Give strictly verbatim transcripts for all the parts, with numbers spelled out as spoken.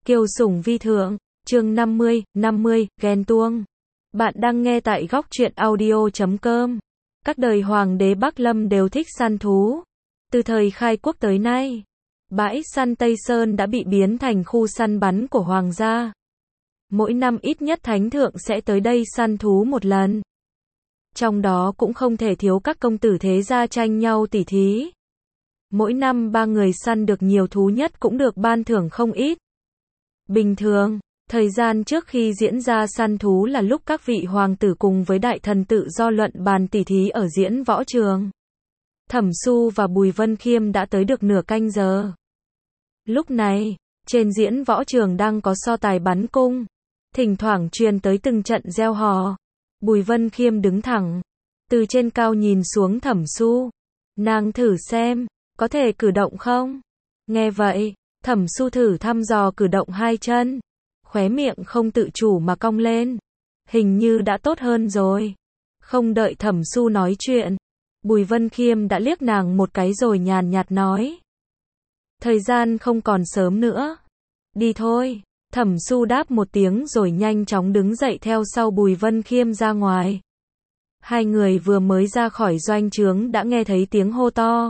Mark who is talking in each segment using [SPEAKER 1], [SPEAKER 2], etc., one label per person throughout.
[SPEAKER 1] Kiều Sủng Vi Thượng, chương năm mươi, năm mươi, ghen tuông. Bạn đang nghe tại góc truyện audio chấm com. Các đời hoàng đế Bắc Lâm đều thích săn thú. Từ thời khai quốc tới nay, bãi săn Tây Sơn đã bị biến thành khu săn bắn của hoàng gia. Mỗi năm ít nhất thánh thượng sẽ tới đây săn thú một lần. Trong đó cũng không thể thiếu các công tử thế gia tranh nhau tỉ thí. Mỗi năm ba người săn được nhiều thú nhất cũng được ban thưởng không ít. Bình thường, thời gian trước khi diễn ra săn thú là lúc các vị hoàng tử cùng với đại thần tự do luận bàn tỉ thí ở diễn võ trường. Thẩm Xu và Bùi Vân Khiêm đã tới được nửa canh giờ. Lúc này, trên diễn võ trường đang có so tài bắn cung. Thỉnh thoảng truyền tới từng trận reo hò. Bùi Vân Khiêm đứng thẳng, từ trên cao nhìn xuống Thẩm Xu. Nàng thử xem, có thể cử động không? Nghe vậy, Thẩm Xu thử thăm dò cử động hai chân. Khóe miệng không tự chủ mà cong lên. Hình như đã tốt hơn rồi. Không đợi Thẩm Xu nói chuyện, Bùi Vân Khiêm đã liếc nàng một cái rồi nhàn nhạt nói. Thời gian không còn sớm nữa. Đi thôi. Thẩm Xu đáp một tiếng rồi nhanh chóng đứng dậy theo sau Bùi Vân Khiêm ra ngoài. Hai người vừa mới ra khỏi doanh trướng đã nghe thấy tiếng hô to.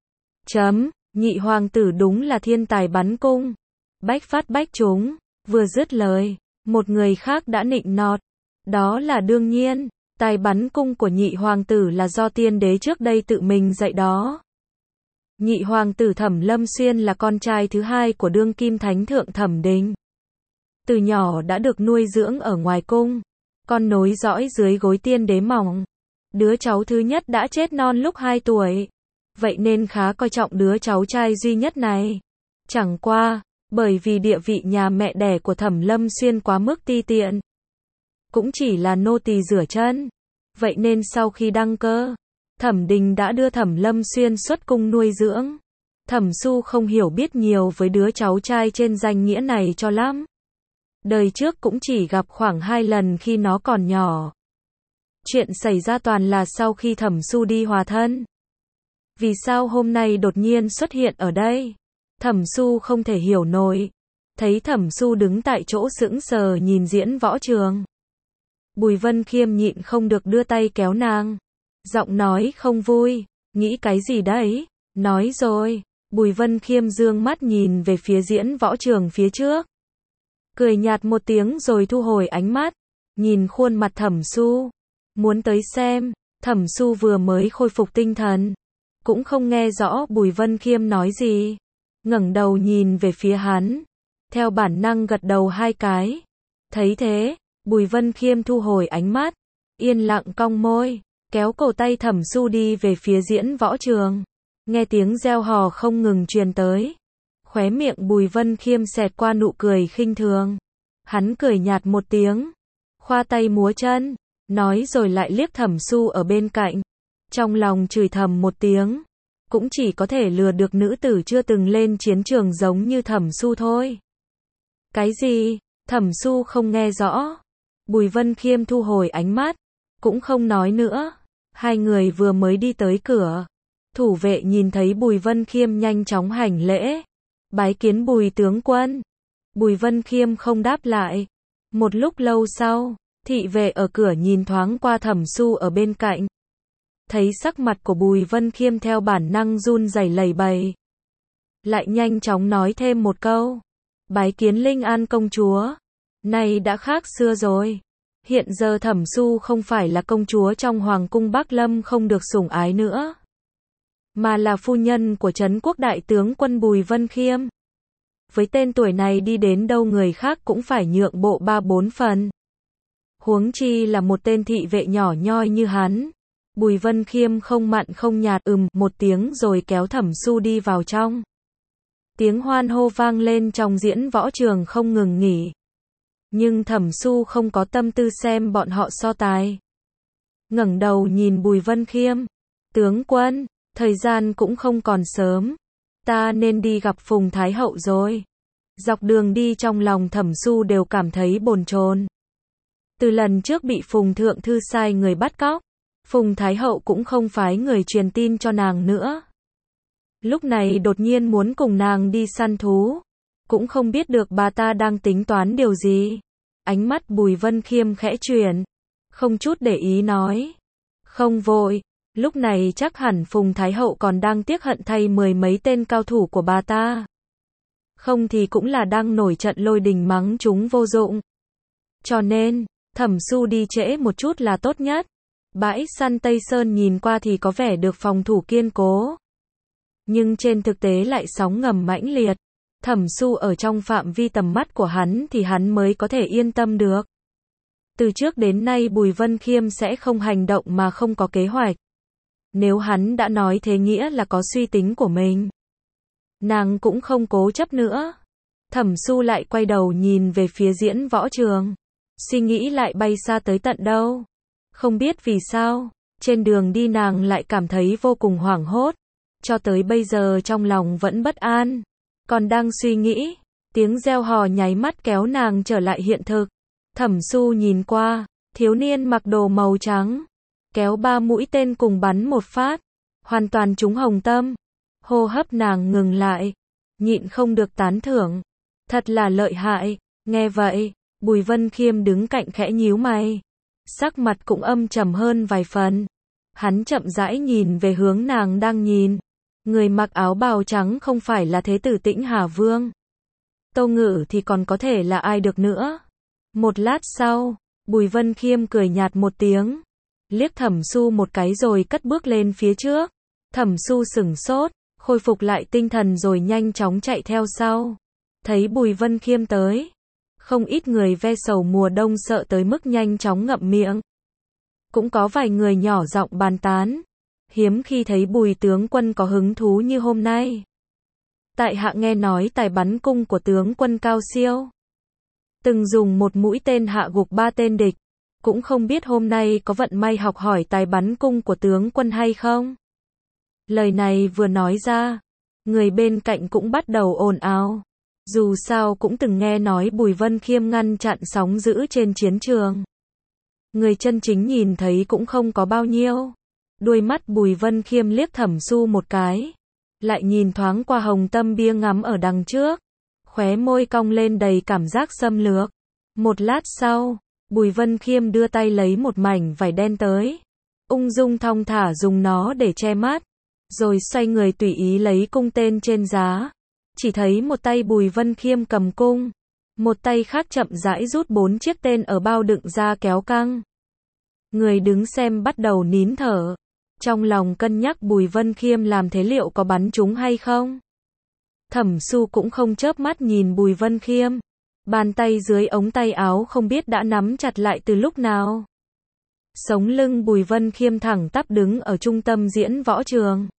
[SPEAKER 1] Chấm, nhị hoàng tử đúng là thiên tài bắn cung. Bách phát bách trúng. Vừa dứt lời, một người khác đã nịnh nọt. Đó là đương nhiên, tài bắn cung của nhị hoàng tử là do tiên đế trước đây tự mình dạy đó. Nhị hoàng tử Thẩm Lâm Xuyên là con trai thứ hai của đương kim thánh thượng Thẩm Đình. Từ nhỏ đã được nuôi dưỡng ở ngoài cung, con nối dõi dưới gối tiên đế mỏng. Đứa cháu thứ nhất đã chết non lúc hai tuổi, vậy nên khá coi trọng đứa cháu trai duy nhất này. Chẳng qua, bởi vì địa vị nhà mẹ đẻ của Thẩm Lâm Xuyên quá mức ti tiện, cũng chỉ là nô tỳ rửa chân. Vậy nên sau khi đăng cơ, Thẩm Đình đã đưa Thẩm Lâm Xuyên xuất cung nuôi dưỡng. Thẩm Xu không hiểu biết nhiều với đứa cháu trai trên danh nghĩa này cho lắm. Đời trước cũng chỉ gặp khoảng hai lần khi nó còn nhỏ. Chuyện xảy ra toàn là sau khi Thẩm Xu đi hòa thân. Vì sao hôm nay đột nhiên xuất hiện ở đây? Thẩm Xu không thể hiểu nổi. Thấy Thẩm Xu đứng tại chỗ sững sờ nhìn diễn võ trường, Bùi Vân Khiêm nhịn không được đưa tay kéo nàng. Giọng nói không vui. Nghĩ cái gì đấy? Nói rồi. Bùi Vân Khiêm dương mắt nhìn về phía diễn võ trường phía trước. Cười nhạt một tiếng rồi thu hồi ánh mắt. Nhìn khuôn mặt Thẩm Xu. Muốn tới xem. Thẩm Xu vừa mới khôi phục tinh thần, cũng không nghe rõ Bùi Vân Khiêm nói gì. Ngẩng đầu nhìn về phía hắn. Theo bản năng gật đầu hai cái. Thấy thế, Bùi Vân Khiêm thu hồi ánh mắt. Yên lặng cong môi. Kéo cổ tay Thẩm Xu đi về phía diễn võ trường. Nghe tiếng reo hò không ngừng truyền tới. Khóe miệng Bùi Vân Khiêm xẹt qua nụ cười khinh thường. Hắn cười nhạt một tiếng. Khoa tay múa chân. Nói rồi lại liếc Thẩm Xu ở bên cạnh. Trong lòng chửi thầm một tiếng. Cũng chỉ có thể lừa được nữ tử chưa từng lên chiến trường giống như Thẩm Xu thôi. Cái gì? Thẩm Xu không nghe rõ. Bùi Vân Khiêm thu hồi ánh mắt. Cũng không nói nữa. Hai người vừa mới đi tới cửa. Thủ vệ nhìn thấy Bùi Vân Khiêm nhanh chóng hành lễ. Bái kiến Bùi tướng quân. Bùi Vân Khiêm không đáp lại. Một lúc lâu sau, thị vệ ở cửa nhìn thoáng qua Thẩm Xu ở bên cạnh. Thấy sắc mặt của Bùi Vân Khiêm theo bản năng run rẩy lẩy bẩy. Lại nhanh chóng nói thêm một câu. Bái kiến Linh An công chúa. Này đã khác xưa rồi. Hiện giờ Thẩm Xu không phải là công chúa trong Hoàng cung Bắc Lâm không được sủng ái nữa, mà là phu nhân của Trấn Quốc đại tướng quân Bùi Vân Khiêm. Với tên tuổi này đi đến đâu người khác cũng phải nhượng bộ ba bốn phần. Huống chi là một tên thị vệ nhỏ nhoi như hắn. Bùi Vân Khiêm không mặn không nhạt ừm một tiếng rồi kéo Thẩm Xu đi vào trong. Tiếng hoan hô vang lên trong diễn võ trường không ngừng nghỉ. Nhưng Thẩm Xu không có tâm tư xem bọn họ so tài. Ngẩng đầu nhìn Bùi Vân Khiêm. Tướng quân, thời gian cũng không còn sớm. Ta nên đi gặp Phùng Thái Hậu rồi. Dọc đường đi trong lòng Thẩm Xu đều cảm thấy bồn chồn. Từ lần trước bị Phùng Thượng Thư sai người bắt cóc, Phùng Thái Hậu cũng không phái người truyền tin cho nàng nữa. Lúc này đột nhiên muốn cùng nàng đi săn thú. cũng không biết được bà ta đang tính toán điều gì. Ánh mắt Bùi Vân Khiêm khẽ chuyển, không chút để ý nói. Không vội, lúc này chắc hẳn Phùng Thái Hậu còn đang tiếc hận thay mười mấy tên cao thủ của bà ta. Không thì cũng là đang nổi trận lôi đình mắng chúng vô dụng. Cho nên, Thẩm Xu đi trễ một chút là tốt nhất. Bãi săn Tây Sơn nhìn qua thì có vẻ được phòng thủ kiên cố. Nhưng trên thực tế lại sóng ngầm mãnh liệt. Thẩm Xu ở trong phạm vi tầm mắt của hắn thì hắn mới có thể yên tâm được. Từ trước đến nay Bùi Vân Khiêm sẽ không hành động mà không có kế hoạch. Nếu hắn đã nói thế nghĩa là có suy tính của mình. Nàng cũng không cố chấp nữa. Thẩm Xu lại quay đầu nhìn về phía diễn võ trường. Suy nghĩ lại bay xa tới tận đâu. Không biết vì sao, trên đường đi nàng lại cảm thấy vô cùng hoảng hốt. Cho tới bây giờ trong lòng vẫn bất an. Còn đang suy nghĩ, tiếng reo hò nháy mắt kéo nàng trở lại hiện thực. Thẩm Xu nhìn qua, thiếu niên mặc đồ màu trắng, kéo ba mũi tên cùng bắn một phát, hoàn toàn trúng hồng tâm. Hô hấp nàng ngừng lại, nhịn không được tán thưởng. Thật là lợi hại. Nghe vậy, Bùi Vân Khiêm đứng cạnh khẽ nhíu mày. Sắc mặt cũng âm trầm hơn vài phần. Hắn chậm rãi nhìn về hướng nàng đang nhìn. Người mặc áo bào trắng không phải là Thế tử Tĩnh Hà Vương. Tô Ngự thì còn có thể là ai được nữa. Một lát sau, Bùi Vân Khiêm cười nhạt một tiếng. Liếc Thẩm Xu một cái rồi cất bước lên phía trước. Thẩm Xu sửng sốt, khôi phục lại tinh thần rồi nhanh chóng chạy theo sau. Thấy Bùi Vân Khiêm tới. Không ít người ve sầu mùa đông sợ tới mức nhanh chóng ngậm miệng. Cũng có vài người nhỏ giọng bàn tán. Hiếm khi thấy Bùi tướng quân có hứng thú như hôm nay. Tại hạ nghe nói tài bắn cung của tướng quân cao siêu. Từng dùng một mũi tên hạ gục ba tên địch. Cũng không biết hôm nay có vận may học hỏi tài bắn cung của tướng quân hay không. Lời này vừa nói ra, người bên cạnh cũng bắt đầu ồn ào. Dù sao cũng từng nghe nói Bùi Vân Khiêm ngăn chặn sóng dữ trên chiến trường. Người chân chính nhìn thấy cũng không có bao nhiêu. Đuôi mắt Bùi Vân Khiêm liếc Thẩm Xu một cái. Lại nhìn thoáng qua hồng tâm bia ngắm ở đằng trước. Khóe môi cong lên đầy cảm giác xâm lược. Một lát sau, Bùi Vân Khiêm đưa tay lấy một mảnh vải đen tới. Ung dung thong thả dùng nó để che mắt. Rồi xoay người tùy ý lấy cung tên trên giá. Chỉ thấy một tay Bùi Vân Khiêm cầm cung. Một tay khác chậm rãi rút bốn chiếc tên ở bao đựng ra kéo căng. Người đứng xem bắt đầu nín thở. Trong lòng cân nhắc Bùi Vân Khiêm làm thế liệu có bắn trúng hay không. Thẩm Xu cũng không chớp mắt nhìn Bùi Vân Khiêm. Bàn tay dưới ống tay áo không biết đã nắm chặt lại từ lúc nào. Sống lưng Bùi Vân Khiêm thẳng tắp đứng ở trung tâm diễn võ trường.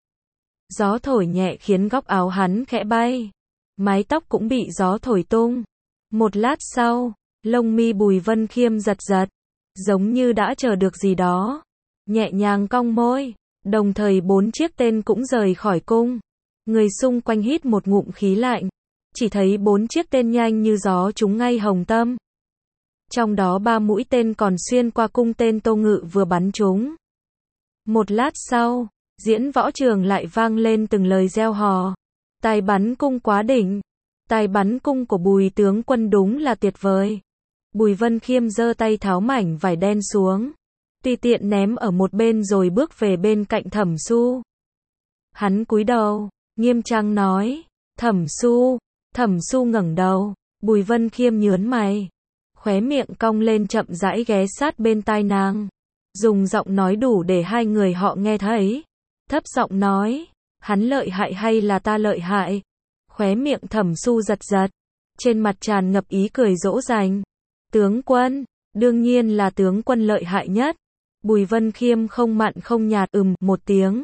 [SPEAKER 1] Gió thổi nhẹ khiến góc áo hắn khẽ bay. Mái tóc cũng bị gió thổi tung. Một lát sau, lông mi Bùi Vân Khiêm giật giật. Giống như đã chờ được gì đó. Nhẹ nhàng cong môi. Đồng thời bốn chiếc tên cũng rời khỏi cung. Người xung quanh hít một ngụm khí lạnh. Chỉ thấy bốn chiếc tên nhanh như gió trúng ngay hồng tâm. Trong đó ba mũi tên còn xuyên qua cung tên Tô Ngự vừa bắn trúng. Một lát sau, diễn võ trường lại vang lên từng lời reo hò. Tài bắn cung quá đỉnh. Tài bắn cung của Bùi tướng quân đúng là tuyệt vời. Bùi Vân Khiêm giơ tay tháo mảnh vải đen xuống. Tùy tiện ném ở một bên rồi bước về bên cạnh Thẩm Xu. Hắn cúi đầu, nghiêm trang nói. Thẩm Xu. Thẩm Xu ngẩng đầu. Bùi Vân Khiêm nhướng mày. Khóe miệng cong lên chậm rãi ghé sát bên tai nàng. Dùng giọng nói đủ để hai người họ nghe thấy. Thấp giọng nói. Hắn lợi hại hay là ta lợi hại? Khóe miệng Thẩm Xu giật giật. Trên mặt tràn ngập ý cười dỗ dành. Tướng quân. Đương nhiên là tướng quân lợi hại nhất. Bùi Vân Khiêm không mặn không nhạt ừm một tiếng.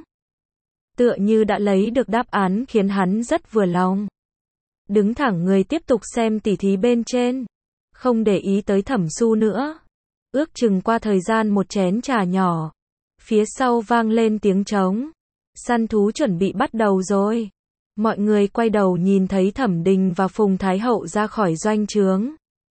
[SPEAKER 1] Tựa như đã lấy được đáp án khiến hắn rất vừa lòng. Đứng thẳng người tiếp tục xem tỉ thí bên trên. Không để ý tới Thẩm Xu nữa. Ước chừng qua thời gian một chén trà nhỏ. Phía sau vang lên tiếng trống. Săn thú chuẩn bị bắt đầu rồi. Mọi người quay đầu nhìn thấy Thẩm Đình và Phùng Thái Hậu ra khỏi doanh trướng.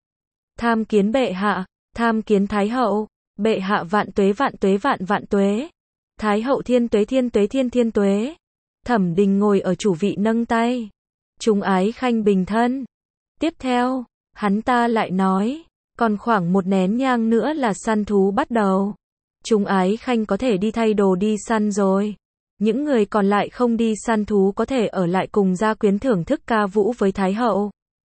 [SPEAKER 1] Tham kiến bệ hạ, tham kiến Thái Hậu. Bệ hạ vạn tuế vạn tuế vạn vạn tuế. Thái Hậu thiên tuế thiên tuế thiên thiên tuế. Thẩm Đình ngồi ở chủ vị nâng tay. Chúng ái khanh bình thân. Tiếp theo, hắn ta lại nói, còn khoảng một nén nhang nữa là săn thú bắt đầu. Chúng ái khanh có thể đi thay đồ đi săn rồi. Những người còn lại không đi săn thú có thể ở lại cùng gia quyến thưởng thức ca vũ với Thái hậu.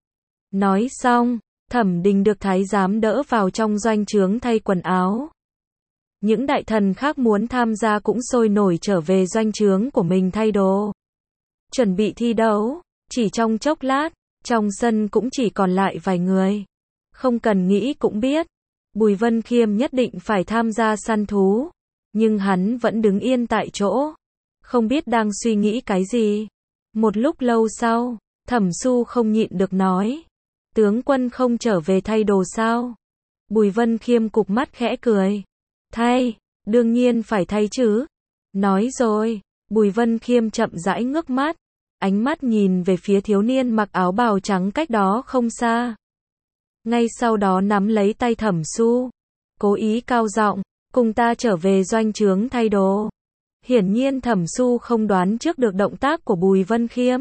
[SPEAKER 1] Nói xong, Thẩm Đình được thái giám đỡ vào trong doanh trướng thay quần áo. Những đại thần khác muốn tham gia cũng sôi nổi trở về doanh trướng của mình thay đồ. Chuẩn bị thi đấu, chỉ trong chốc lát, trong sân cũng chỉ còn lại vài người. Không cần nghĩ cũng biết, Bùi Vân Khiêm nhất định phải tham gia săn thú. Nhưng hắn vẫn đứng yên tại chỗ, không biết đang suy nghĩ cái gì. Một lúc lâu sau, Thẩm Xu không nhịn được nói, tướng quân không trở về thay đồ sao? Bùi Vân Khiêm cụp mắt khẽ cười. Thay, đương nhiên phải thay chứ. Nói rồi, Bùi Vân Khiêm chậm rãi ngước mắt, ánh mắt nhìn về phía thiếu niên mặc áo bào trắng cách đó không xa. Ngay sau đó nắm lấy tay Thẩm Xu, cố ý cao giọng, cùng ta trở về doanh trướng thay đồ. Hiển nhiên Thẩm Xu không đoán trước được động tác của Bùi Vân Khiêm.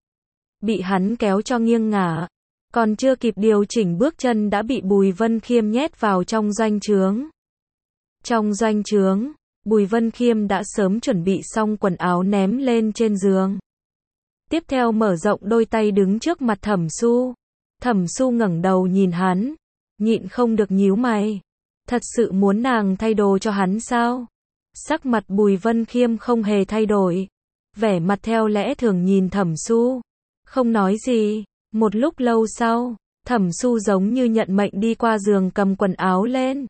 [SPEAKER 1] Bị hắn kéo cho nghiêng ngả, còn chưa kịp điều chỉnh bước chân đã bị Bùi Vân Khiêm nhét vào trong doanh trướng. Trong doanh trướng, Bùi Vân Khiêm đã sớm chuẩn bị xong quần áo ném lên trên giường. Tiếp theo mở rộng đôi tay đứng trước mặt Thẩm Xu. Thẩm Xu ngẩng đầu nhìn hắn, nhịn không được nhíu mày. Thật sự muốn nàng thay đồ cho hắn sao? Sắc mặt Bùi Vân Khiêm không hề thay đổi, vẻ mặt theo lẽ thường nhìn Thẩm Xu, không nói gì. Một lúc lâu sau, Thẩm Xu giống như nhận mệnh đi qua giường cầm quần áo lên.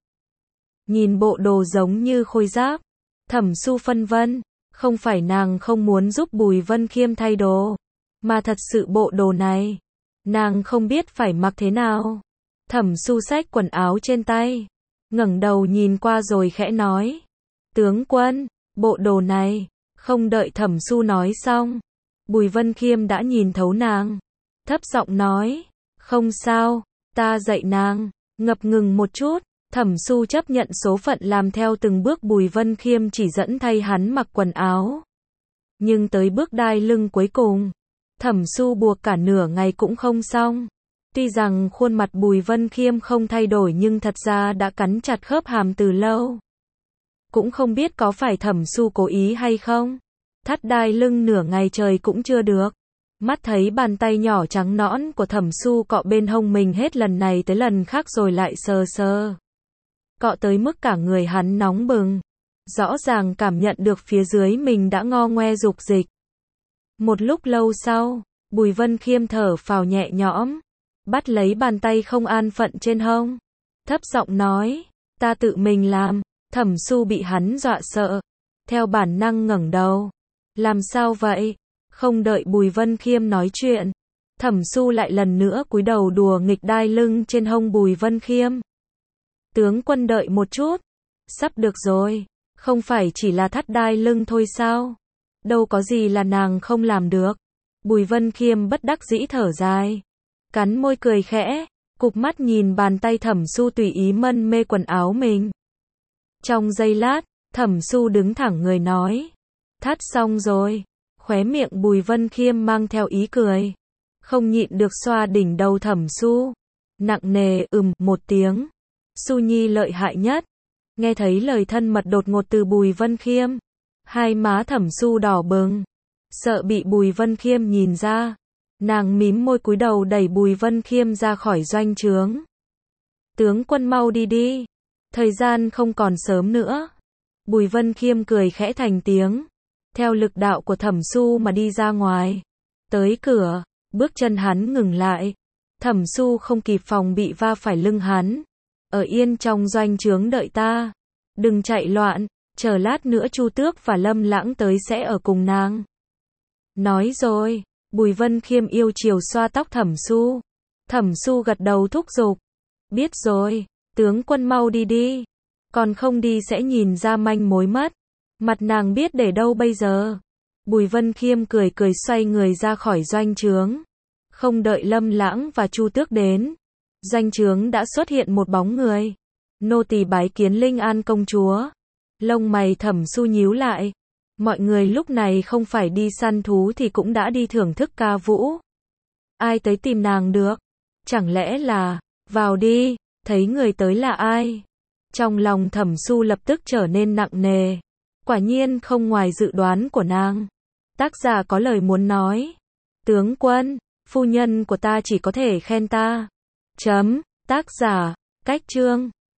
[SPEAKER 1] Nhìn bộ đồ giống như khôi giáp, Thẩm Xu phân vân, không phải nàng không muốn giúp Bùi Vân Khiêm thay đồ, mà thật sự bộ đồ này, nàng không biết phải mặc thế nào. Thẩm Xu xách quần áo trên tay, ngẩng đầu nhìn qua rồi khẽ nói, tướng quân, bộ đồ này. Không đợi Thẩm Xu nói xong, Bùi Vân Khiêm đã nhìn thấu nàng, thấp giọng nói, không sao, ta dạy nàng. Ngập ngừng một chút, Thẩm Xu chấp nhận số phận làm theo từng bước Bùi Vân Khiêm chỉ dẫn thay hắn mặc quần áo. Nhưng tới bước đai lưng cuối cùng, Thẩm Xu buộc cả nửa ngày cũng không xong. Tuy rằng khuôn mặt Bùi Vân Khiêm không thay đổi nhưng thật ra đã cắn chặt khớp hàm từ lâu. Cũng không biết có phải Thẩm Xu cố ý hay không. Thắt đai lưng nửa ngày trời cũng chưa được. Mắt thấy bàn tay nhỏ trắng nõn của Thẩm Xu cọ bên hông mình hết lần này tới lần khác rồi lại sờ sờ. Cọ tới mức cả người hắn nóng bừng. Rõ ràng cảm nhận được phía dưới mình đã ngo ngoe dục dịch. Một lúc lâu sau, Bùi Vân Khiêm thở phào nhẹ nhõm, bắt lấy bàn tay không an phận trên hông, thấp giọng nói, ta tự mình làm. Thẩm Xu bị hắn dọa sợ, theo bản năng ngẩng đầu. Làm sao vậy? Không đợi Bùi Vân Khiêm nói chuyện, Thẩm Xu lại lần nữa cúi đầu đùa nghịch đai lưng trên hông Bùi Vân Khiêm. Tướng quân đợi một chút, sắp được rồi, không phải chỉ là thắt đai lưng thôi sao? Đâu có gì là nàng không làm được. Bùi Vân Khiêm bất đắc dĩ thở dài, cắn môi cười khẽ, cụp mắt nhìn bàn tay Thẩm Xu tùy ý mân mê quần áo mình. Trong giây lát, Thẩm Xu đứng thẳng người nói, thắt xong rồi. Khóe miệng Bùi Vân Khiêm mang theo ý cười, không nhịn được xoa đỉnh đầu Thẩm Xu, nặng nề ừm một tiếng. Xu Nhi lợi hại nhất. Nghe thấy lời thân mật đột ngột từ Bùi Vân Khiêm, hai má Thẩm Xu đỏ bừng, sợ bị Bùi Vân Khiêm nhìn ra, nàng mím môi cúi đầu đẩy Bùi Vân Khiêm ra khỏi doanh trướng. Tướng quân mau đi đi, thời gian không còn sớm nữa. Bùi Vân Khiêm cười khẽ thành tiếng, theo lực đạo của Thẩm Xu mà đi ra ngoài. Tới cửa, bước chân hắn ngừng lại. Thẩm Xu không kịp phòng bị va phải lưng hắn. Ở yên trong doanh trướng đợi ta, đừng chạy loạn, chờ lát nữa Chu Tước và Lâm Lãng tới sẽ ở cùng nàng. Nói rồi, Bùi Vân Khiêm yêu chiều xoa tóc Thẩm Xu. Thẩm Xu gật đầu thúc giục, biết rồi, tướng quân mau đi đi, còn không đi sẽ nhìn ra manh mối mất. Mặt nàng biết để đâu bây giờ. Bùi Vân Khiêm cười cười xoay người ra khỏi doanh trướng. Không đợi Lâm Lãng và Chu Tước đến, doanh trướng đã xuất hiện một bóng người. Nô tỳ bái kiến Linh An công chúa. Lông mày Thẩm Xu nhíu lại. Mọi người lúc này không phải đi săn thú thì cũng đã đi thưởng thức ca vũ. Ai tới tìm nàng được? Chẳng lẽ là, vào đi, thấy người tới là ai? Trong lòng Thẩm Su lập tức trở nên nặng nề. Quả nhiên không ngoài dự đoán của nàng. Tác giả có lời muốn nói. Tướng quân, phu nhân của ta chỉ có thể khen ta. Chấm, tác giả, cách chương.